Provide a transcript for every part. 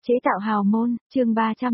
Chế tạo hào môn, chương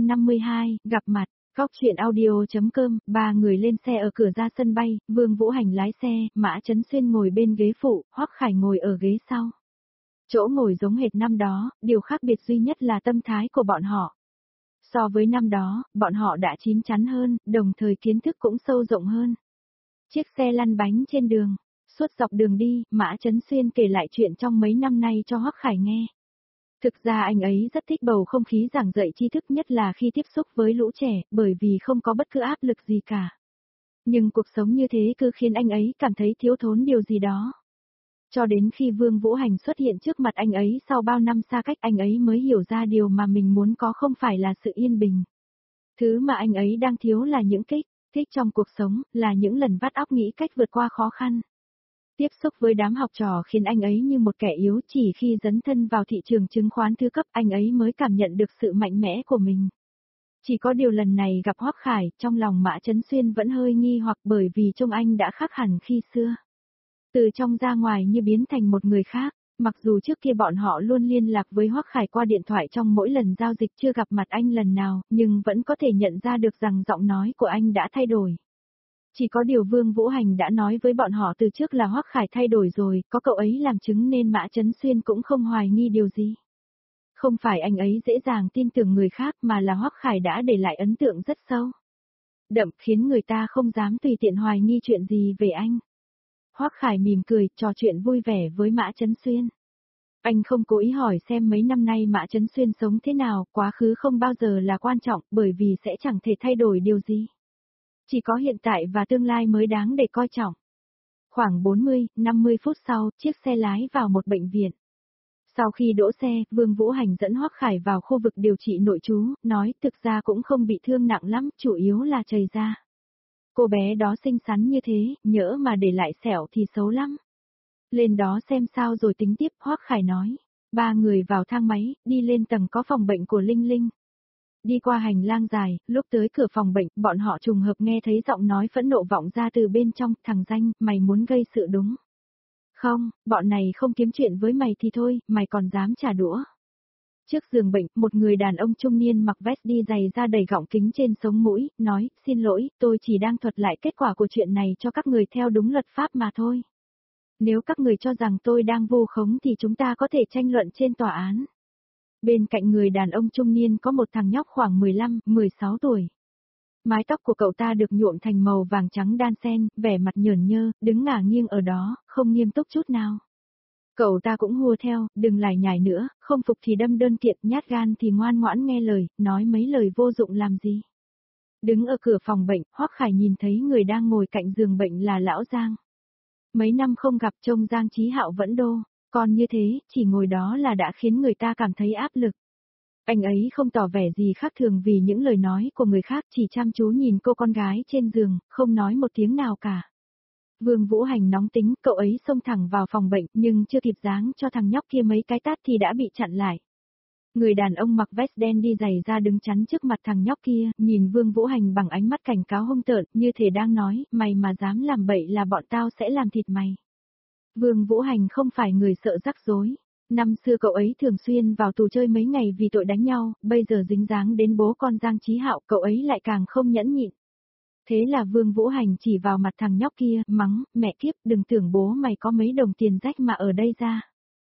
352, gặp mặt, góc chuyện audio.com, ba người lên xe ở cửa ra sân bay, Vương Vũ Hành lái xe, Mã Chấn Xuyên ngồi bên ghế phụ, Hoắc Khải ngồi ở ghế sau. Chỗ ngồi giống hệt năm đó, điều khác biệt duy nhất là tâm thái của bọn họ. So với năm đó, bọn họ đã chín chắn hơn, đồng thời kiến thức cũng sâu rộng hơn. Chiếc xe lăn bánh trên đường, suốt dọc đường đi, Mã Chấn Xuyên kể lại chuyện trong mấy năm nay cho Hoắc Khải nghe. Thực ra anh ấy rất thích bầu không khí giảng dạy tri thức nhất là khi tiếp xúc với lũ trẻ, bởi vì không có bất cứ áp lực gì cả. Nhưng cuộc sống như thế cứ khiến anh ấy cảm thấy thiếu thốn điều gì đó. Cho đến khi Vương Vũ Hành xuất hiện trước mặt anh ấy sau bao năm xa cách anh ấy mới hiểu ra điều mà mình muốn có không phải là sự yên bình. Thứ mà anh ấy đang thiếu là những thích trong cuộc sống, là những lần vắt óc nghĩ cách vượt qua khó khăn. Tiếp xúc với đám học trò khiến anh ấy như một kẻ yếu, chỉ khi dấn thân vào thị trường chứng khoán thứ cấp anh ấy mới cảm nhận được sự mạnh mẽ của mình. Chỉ có điều lần này gặp Hoắc Khải, trong lòng Mã Chấn Xuyên vẫn hơi nghi hoặc bởi vì trông anh đã khác hẳn khi xưa. Từ trong ra ngoài như biến thành một người khác, mặc dù trước kia bọn họ luôn liên lạc với Hoắc Khải qua điện thoại trong mỗi lần giao dịch chưa gặp mặt anh lần nào, nhưng vẫn có thể nhận ra được rằng giọng nói của anh đã thay đổi. Chỉ có điều Vương Vũ Hành đã nói với bọn họ từ trước là Hoắc Khải thay đổi rồi, có cậu ấy làm chứng nên Mã Chấn Xuyên cũng không hoài nghi điều gì. Không phải anh ấy dễ dàng tin tưởng người khác mà là Hoắc Khải đã để lại ấn tượng rất sâu. Đậm khiến người ta không dám tùy tiện hoài nghi chuyện gì về anh. Hoắc Khải mỉm cười, trò chuyện vui vẻ với Mã Chấn Xuyên. Anh không cố ý hỏi xem mấy năm nay Mã Chấn Xuyên sống thế nào, quá khứ không bao giờ là quan trọng bởi vì sẽ chẳng thể thay đổi điều gì. Chỉ có hiện tại và tương lai mới đáng để coi trọng. Khoảng 40-50 phút sau, chiếc xe lái vào một bệnh viện. Sau khi đỗ xe, Vương Vũ Hành dẫn Hoắc Khải vào khu vực điều trị nội trú, nói thực ra cũng không bị thương nặng lắm, chủ yếu là chảy da. Cô bé đó xinh xắn như thế, nhỡ mà để lại sẹo thì xấu lắm. Lên đó xem sao rồi tính tiếp, Hoắc Khải nói. Ba người vào thang máy, đi lên tầng có phòng bệnh của Linh Linh. Đi qua hành lang dài, lúc tới cửa phòng bệnh, bọn họ trùng hợp nghe thấy giọng nói phẫn nộ vọng ra từ bên trong, thằng danh, mày muốn gây sự đúng. Không, bọn này không kiếm chuyện với mày thì thôi, mày còn dám trả đũa. Trước giường bệnh, một người đàn ông trung niên mặc vest đi giày da đầy gọng kính trên sống mũi, nói, xin lỗi, tôi chỉ đang thuật lại kết quả của chuyện này cho các người theo đúng luật pháp mà thôi. Nếu các người cho rằng tôi đang vu khống thì chúng ta có thể tranh luận trên tòa án. Bên cạnh người đàn ông trung niên có một thằng nhóc khoảng 15-16 tuổi. Mái tóc của cậu ta được nhuộm thành màu vàng trắng đan xen, vẻ mặt nhởn nhơ, đứng ngả nghiêng ở đó, không nghiêm túc chút nào. Cậu ta cũng hùa theo, đừng lải nhải nữa, không phục thì đâm đơn kiện, nhát gan thì ngoan ngoãn nghe lời, nói mấy lời vô dụng làm gì. Đứng ở cửa phòng bệnh, Hoắc Khải nhìn thấy người đang ngồi cạnh giường bệnh là Lão Giang. Mấy năm không gặp trông Giang Chí Hạo vẫn đô. Còn như thế, chỉ ngồi đó là đã khiến người ta cảm thấy áp lực. Anh ấy không tỏ vẻ gì khác thường vì những lời nói của người khác, chỉ chăm chú nhìn cô con gái trên giường, không nói một tiếng nào cả. Vương Vũ Hành nóng tính, cậu ấy xông thẳng vào phòng bệnh nhưng chưa kịp giáng cho thằng nhóc kia mấy cái tát thì đã bị chặn lại. Người đàn ông mặc vest đen đi giày ra đứng chắn trước mặt thằng nhóc kia, nhìn Vương Vũ Hành bằng ánh mắt cảnh cáo hung tợn, như thể đang nói, mày mà dám làm bậy là bọn tao sẽ làm thịt mày. Vương Vũ Hành không phải người sợ rắc rối. Năm xưa cậu ấy thường xuyên vào tù chơi mấy ngày vì tội đánh nhau, bây giờ dính dáng đến bố con Giang Chí Hạo, cậu ấy lại càng không nhẫn nhịn. Thế là Vương Vũ Hành chỉ vào mặt thằng nhóc kia, mắng, mẹ kiếp, đừng tưởng bố mày có mấy đồng tiền rách mà ở đây ra.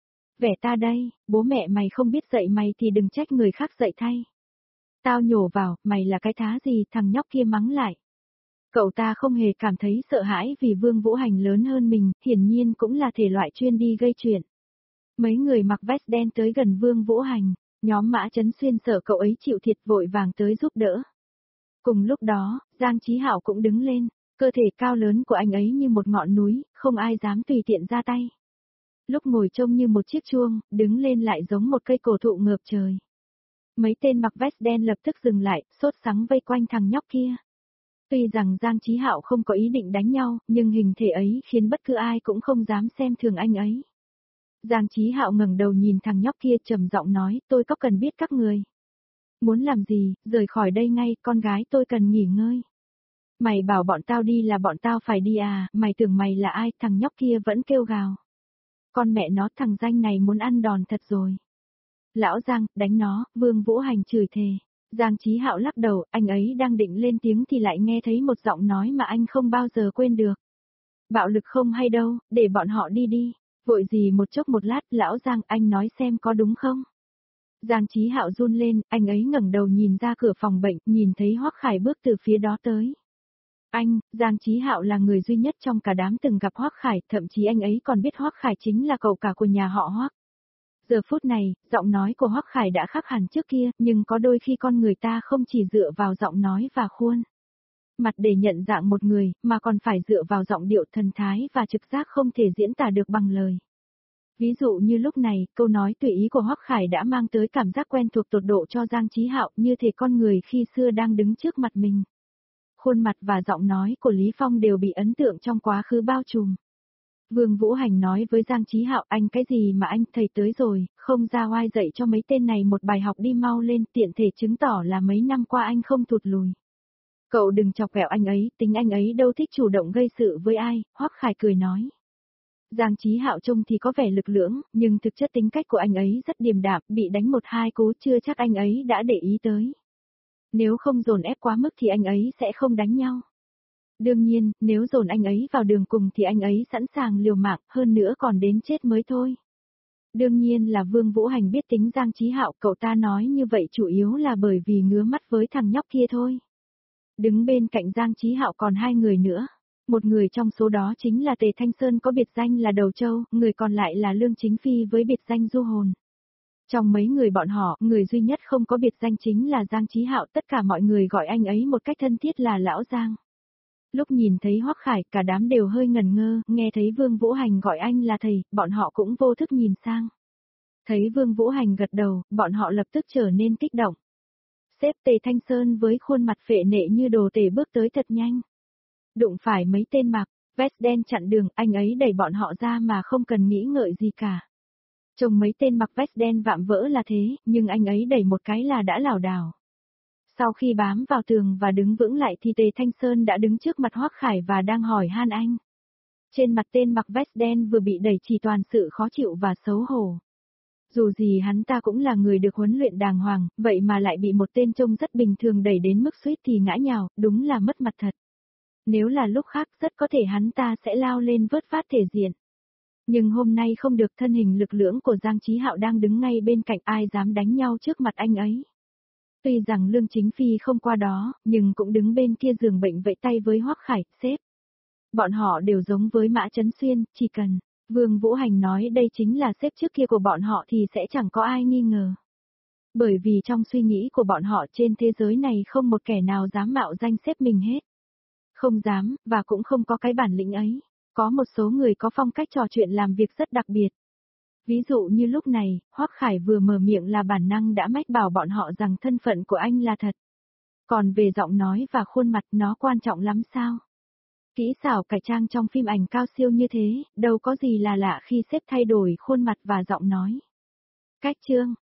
Vẻ ta đây, bố mẹ mày không biết dạy mày thì đừng trách người khác dạy thay. Tao nhổ vào, mày là cái thá gì, thằng nhóc kia mắng lại. Cậu ta không hề cảm thấy sợ hãi vì Vương Vũ Hành lớn hơn mình, hiển nhiên cũng là thể loại chuyên đi gây chuyện. Mấy người mặc vest đen tới gần Vương Vũ Hành, nhóm Mã Chấn Xuyên sợ cậu ấy chịu thiệt vội vàng tới giúp đỡ. Cùng lúc đó, Giang Chí Hạo cũng đứng lên, cơ thể cao lớn của anh ấy như một ngọn núi, không ai dám tùy tiện ra tay. Lúc ngồi trông như một chiếc chuông, đứng lên lại giống một cây cổ thụ ngợp trời. Mấy tên mặc vest đen lập tức dừng lại, sốt sắng vây quanh thằng nhóc kia. Tuy rằng Giang Chí Hạo không có ý định đánh nhau, nhưng hình thể ấy khiến bất cứ ai cũng không dám xem thường anh ấy. Giang Chí Hạo ngẩng đầu nhìn thằng nhóc kia trầm giọng nói, tôi có cần biết các người. Muốn làm gì, rời khỏi đây ngay, con gái tôi cần nghỉ ngơi. Mày bảo bọn tao đi là bọn tao phải đi à, mày tưởng mày là ai, thằng nhóc kia vẫn kêu gào. Con mẹ nó, thằng danh này muốn ăn đòn thật rồi. Lão Giang, đánh nó, Vương Vũ Hành chửi thề. Giang Chí Hạo lắc đầu, anh ấy đang định lên tiếng thì lại nghe thấy một giọng nói mà anh không bao giờ quên được. Bạo lực không hay đâu, để bọn họ đi đi. Vội gì một chốc một lát, Lão Giang, anh nói xem có đúng không? Giang Chí Hạo run lên, anh ấy ngẩng đầu nhìn ra cửa phòng bệnh, nhìn thấy Hoắc Khải bước từ phía đó tới. Giang Chí Hạo là người duy nhất trong cả đám từng gặp Hoắc Khải, thậm chí anh ấy còn biết Hoắc Khải chính là cậu cả của nhà họ Hoắc. Giờ phút này, giọng nói của Hoắc Khải đã khác hẳn trước kia, nhưng có đôi khi con người ta không chỉ dựa vào giọng nói và khuôn mặt để nhận dạng một người, mà còn phải dựa vào giọng điệu, thần thái và trực giác không thể diễn tả được bằng lời. Ví dụ như lúc này, câu nói tùy ý của Hoắc Khải đã mang tới cảm giác quen thuộc tột độ cho Giang Chí Hạo, như thể con người khi xưa đang đứng trước mặt mình. Khuôn mặt và giọng nói của Lý Phong đều bị ấn tượng trong quá khứ bao trùm. Vương Vũ Hành nói với Giang Chí Hạo, anh cái gì mà anh, thầy tới rồi, không ra oai dạy cho mấy tên này một bài học đi, mau lên, tiện thể chứng tỏ là mấy năm qua anh không thụt lùi. Cậu đừng chọc ghẹo anh ấy, tính anh ấy đâu thích chủ động gây sự với ai, Hoắc Khải cười nói. Giang Chí Hạo trông thì có vẻ lực lưỡng, nhưng thực chất tính cách của anh ấy rất điềm đạm, bị đánh một hai cú chưa chắc anh ấy đã để ý tới. Nếu không dồn ép quá mức thì anh ấy sẽ không đánh nhau. Đương nhiên, nếu dồn anh ấy vào đường cùng thì anh ấy sẵn sàng liều mạng, hơn nữa còn đến chết mới thôi. Đương nhiên là Vương Vũ Hành biết tính Giang Chí Hạo, cậu ta nói như vậy chủ yếu là bởi vì ngứa mắt với thằng nhóc kia thôi. Đứng bên cạnh Giang Chí Hạo còn hai người nữa. Một người trong số đó chính là Tề Thanh Sơn có biệt danh là Đầu Châu, người còn lại là Lương Chính Phi với biệt danh Du Hồn. Trong mấy người bọn họ, người duy nhất không có biệt danh chính là Giang Chí Hạo, tất cả mọi người gọi anh ấy một cách thân thiết là Lão Giang. Lúc nhìn thấy Hoắc Khải, cả đám đều hơi ngẩn ngơ, nghe thấy Vương Vũ Hành gọi anh là thầy, bọn họ cũng vô thức nhìn sang. Thấy Vương Vũ Hành gật đầu, bọn họ lập tức trở nên kích động. Sếp Tề Thanh Sơn với khuôn mặt phệ nệ như đồ tể bước tới thật nhanh. Đụng phải mấy tên mặc vest đen chặn đường, anh ấy đẩy bọn họ ra mà không cần nghĩ ngợi gì cả. Trông mấy tên mặc vest đen vạm vỡ là thế, nhưng anh ấy đẩy một cái là đã lảo đảo. Sau khi bám vào tường và đứng vững lại thì Tề Thanh Sơn đã đứng trước mặt Hoắc Khải và đang hỏi han anh. Trên mặt tên mặc vest đen vừa bị đẩy chỉ toàn sự khó chịu và xấu hổ. Dù gì hắn ta cũng là người được huấn luyện đàng hoàng, vậy mà lại bị một tên trông rất bình thường đẩy đến mức suýt thì ngã nhào, đúng là mất mặt thật. Nếu là lúc khác rất có thể hắn ta sẽ lao lên vớt vát thể diện. Nhưng hôm nay không được, thân hình lực lưỡng của Giang Chí Hạo đang đứng ngay bên cạnh, ai dám đánh nhau trước mặt anh ấy. Tuy rằng Lương Chính Phi không qua đó, nhưng cũng đứng bên kia giường bệnh vẫy tay với Hoắc Khải, sếp. Bọn họ đều giống với Mã Chấn Xuyên, chỉ cần Vương Vũ Hành nói đây chính là sếp trước kia của bọn họ thì sẽ chẳng có ai nghi ngờ. Bởi vì trong suy nghĩ của bọn họ trên thế giới này không một kẻ nào dám mạo danh sếp mình hết. Không dám, và cũng không có cái bản lĩnh ấy. Có một số người có phong cách trò chuyện làm việc rất đặc biệt. Ví dụ như lúc này, Hoắc Khải vừa mở miệng là bản năng đã mách bảo bọn họ rằng thân phận của anh là thật. Còn về giọng nói và khuôn mặt nó quan trọng lắm sao? Kỹ xảo cải trang trong phim ảnh cao siêu như thế, đâu có gì là lạ khi sếp thay đổi khuôn mặt và giọng nói. Cách chương